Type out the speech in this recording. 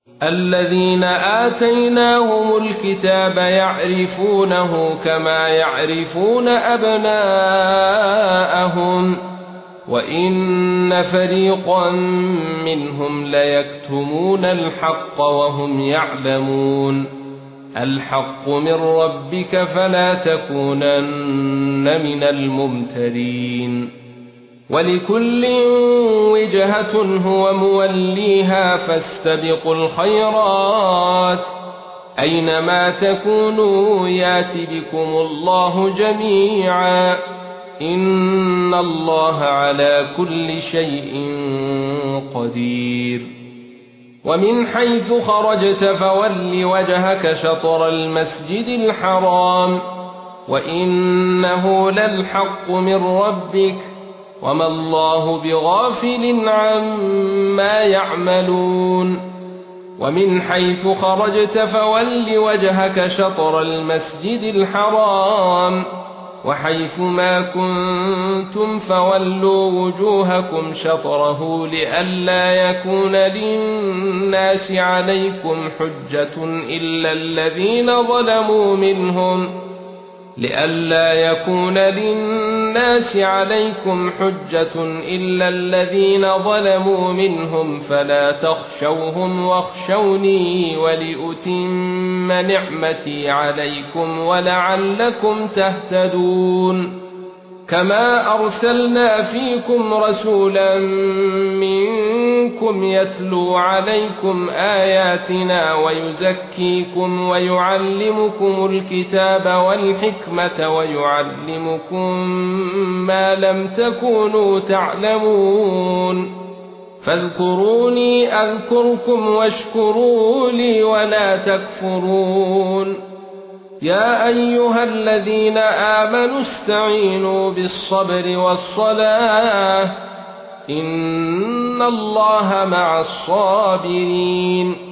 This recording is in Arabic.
الذين آتيناهم الكتاب يعرفونه كما يعرفون أبناءهم وإن فريقا منهم ليكتمون الحق وهم يعلمون الحق من ربك فلا تكونن من الممترين ولكل وجهة هو موليها فاستبقوا الخيرات أينما تكونوا يات بكم الله جميعا إن الله على كل شيء قدير ومن حيث خرجت فول وجهك شطر المسجد الحرام وإنه للحق من ربك وما الله بغافل عما يعملون ومن حيث خرجت فول وجهك شطر المسجد الحرام وحيث ما كنتم فولوا وجوهكم شطره لئلا يكون للناس عليكم حجة إلا الذين ظلموا منهم فلا تخشوهم واخشوني ولأتم نعمتي عليكم ولعلكم تهتدون كما أرسلنا فيكم رسولا منكم يتلو عليكم آياتنا ويزكيكم ويعلمكم الكتاب والحكمة ويعلمكم ما لم تكونوا تعلمون فاذكروني أذكركم واشكروا لي ولا تكفرون يا أيها الذين آمنوا استعينوا بالصبر والصلاة إن الله مع الصابرين